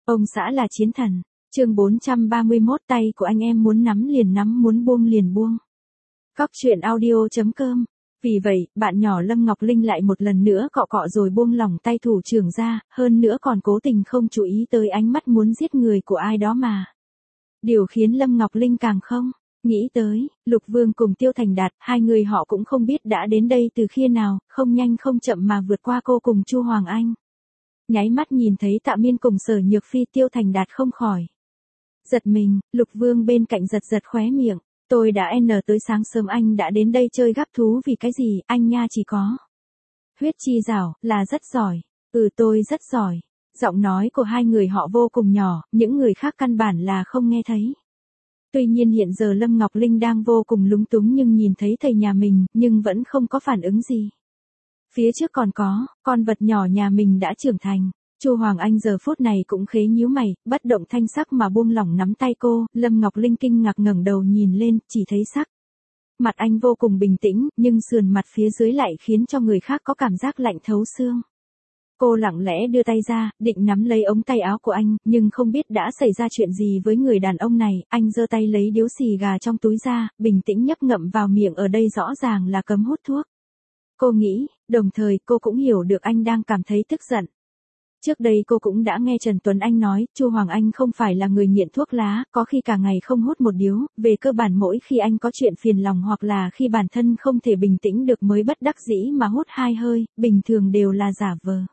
Ông xã là chiến thần. Chương 431, tay của anh em muốn nắm liền nắm, muốn buông liền buông. Góc truyện audio.com. Vì vậy, bạn nhỏ Lâm Ngọc Linh lại một lần nữa cọ cọ rồi buông lỏng tay thủ trưởng ra, hơn nữa còn cố tình không chú ý tới ánh mắt muốn giết người của ai đó mà. Điều khiến Lâm Ngọc Linh càng không nghĩ tới, Lục Vương cùng Tiêu Thành Đạt, hai người họ cũng không biết đã đến đây từ khi nào, không nhanh không chậm mà vượt qua cô cùng Chu Hoàng Anh. Nháy mắt nhìn thấy Tạ Miên cùng Sở Nhược Phi, Tiêu Thành Đạt không khỏi giật mình. Lục Vương bên cạnh giật giật khóe miệng. Tôi đã tới sáng sớm anh đã đến đây chơi gắp thú vì cái gì, anh nha chỉ có huyết chi rảo, là rất giỏi. Tôi rất giỏi. Giọng nói của hai người họ vô cùng nhỏ, những người khác căn bản là không nghe thấy. Tuy nhiên hiện giờ Lâm Ngọc Linh đang vô cùng lúng túng nhưng nhìn thấy thầy nhà mình, nhưng vẫn không có phản ứng gì. Phía trước còn có, con vật nhỏ nhà mình đã trưởng thành. Chu Hoàng Anh giờ phút này cũng khế nhíu mày, bất động thanh sắc mà buông lỏng nắm tay cô. Lâm Ngọc Linh kinh ngạc ngẩng đầu nhìn lên, chỉ thấy sắc mặt anh vô cùng bình tĩnh, nhưng sườn mặt phía dưới lại khiến cho người khác có cảm giác lạnh thấu xương. Cô lặng lẽ đưa tay ra, định nắm lấy ống tay áo của anh, nhưng không biết đã xảy ra chuyện gì với người đàn ông này. Anh giơ tay lấy điếu xì gà trong túi ra, bình tĩnh nhấp ngậm vào miệng, ở đây rõ ràng là cấm hút thuốc. Cô nghĩ, đồng thời cô cũng hiểu được anh đang cảm thấy tức giận. Trước đây cô cũng đã nghe Trần Tuấn Anh nói, Chu Hoàng Anh không phải là người nghiện thuốc lá, có khi cả ngày không hút một điếu, về cơ bản mỗi khi anh có chuyện phiền lòng hoặc là khi bản thân không thể bình tĩnh được mới bất đắc dĩ mà hút hai hơi, bình thường đều là giả vờ.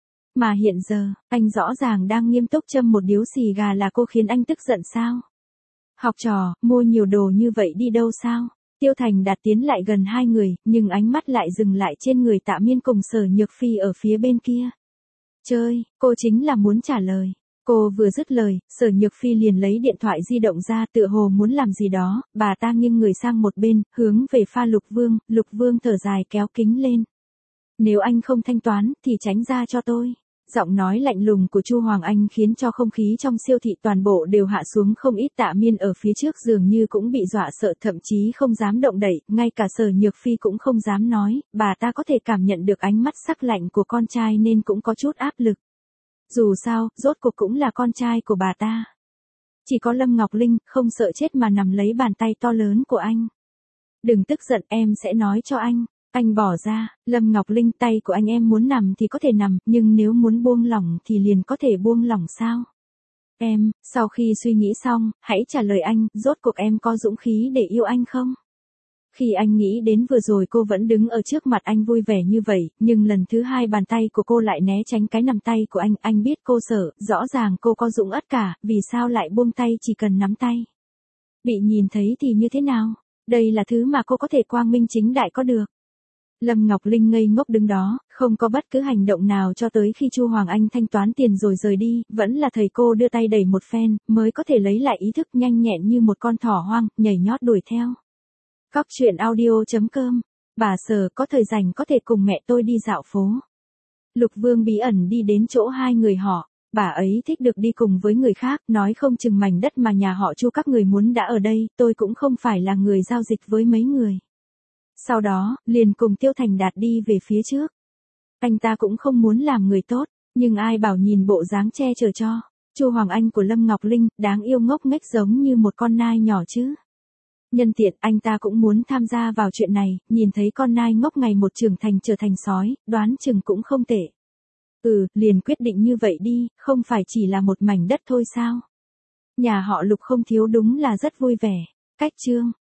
Mà hiện giờ, anh rõ ràng đang nghiêm túc châm một điếu xì gà, là cô khiến anh tức giận sao? Học trò, mua nhiều đồ như vậy đi đâu sao? Tiêu Thành Đạt tiến lại gần hai người, nhưng ánh mắt lại dừng lại trên người Tạ Miên cùng Sở Nhược Phi ở phía bên kia. Chơi, cô chính là muốn trả lời. Cô vừa dứt lời, Sở Nhược Phi liền lấy điện thoại di động ra, tựa hồ muốn làm gì đó. Bà ta nghiêng người sang một bên, hướng về pha Lục Vương. Lục Vương thở dài kéo kính lên. Nếu anh không thanh toán, thì tránh ra cho tôi. Giọng nói lạnh lùng của Chu Hoàng Anh khiến cho không khí trong siêu thị toàn bộ đều hạ xuống không ít. Tạ Miên ở phía trước dường như cũng bị dọa sợ, thậm chí không dám động đậy, ngay cả Sở Nhược Phi cũng không dám nói. Bà ta có thể cảm nhận được ánh mắt sắc lạnh của con trai nên cũng có chút áp lực. Dù sao, rốt cuộc cũng là con trai của bà ta. Chỉ có Lâm Ngọc Linh không sợ chết mà nắm lấy bàn tay to lớn của anh. Đừng tức giận, em sẽ nói cho anh. Anh bỏ ra. Lâm Ngọc Linh, tay của anh em muốn nằm thì có thể nằm, nhưng nếu muốn buông lỏng thì liền có thể buông lỏng sao? Em, sau khi suy nghĩ xong, hãy trả lời anh, rốt cuộc em có dũng khí để yêu anh không? Khi anh nghĩ đến vừa rồi cô vẫn đứng ở trước mặt anh vui vẻ như vậy, nhưng lần thứ hai bàn tay của cô lại né tránh cái nắm tay của anh biết cô sợ, rõ ràng cô có dũng ất cả, vì sao lại buông tay chỉ cần nắm tay? Bị nhìn thấy thì như thế nào? Đây là thứ mà cô có thể quang minh chính đại có được. Lâm Ngọc Linh ngây ngốc đứng đó, không có bất cứ hành động nào cho tới khi Chu Hoàng Anh thanh toán tiền rồi rời đi, vẫn là thầy cô đưa tay đẩy một phen, mới có thể lấy lại ý thức, nhanh nhẹn như một con thỏ hoang, nhảy nhót đuổi theo. Góc truyện audio.com. Bà Sở, có thời rảnh có thể cùng mẹ tôi đi dạo phố. Lục Vương bí ẩn đi đến chỗ hai người họ. Bà ấy thích được đi cùng với người khác, nói không chừng mảnh đất mà nhà họ Chu các người muốn đã ở đây, tôi cũng không phải là người giao dịch với mấy người. Sau đó, liền cùng Tiêu Thành Đạt đi về phía trước. Anh ta cũng không muốn làm người tốt, nhưng ai bảo nhìn bộ dáng che chở cho. Chu Hoàng Anh của Lâm Ngọc Linh, đáng yêu ngốc nghếch giống như một con nai nhỏ chứ. Nhân tiện, anh ta cũng muốn tham gia vào chuyện này, nhìn thấy con nai ngốc ngày một trưởng thành trở thành sói, đoán chừng cũng không tệ. Liền quyết định như vậy đi, không phải chỉ là một mảnh đất thôi sao? Nhà họ Lục không thiếu đúng là rất vui vẻ. Cách chương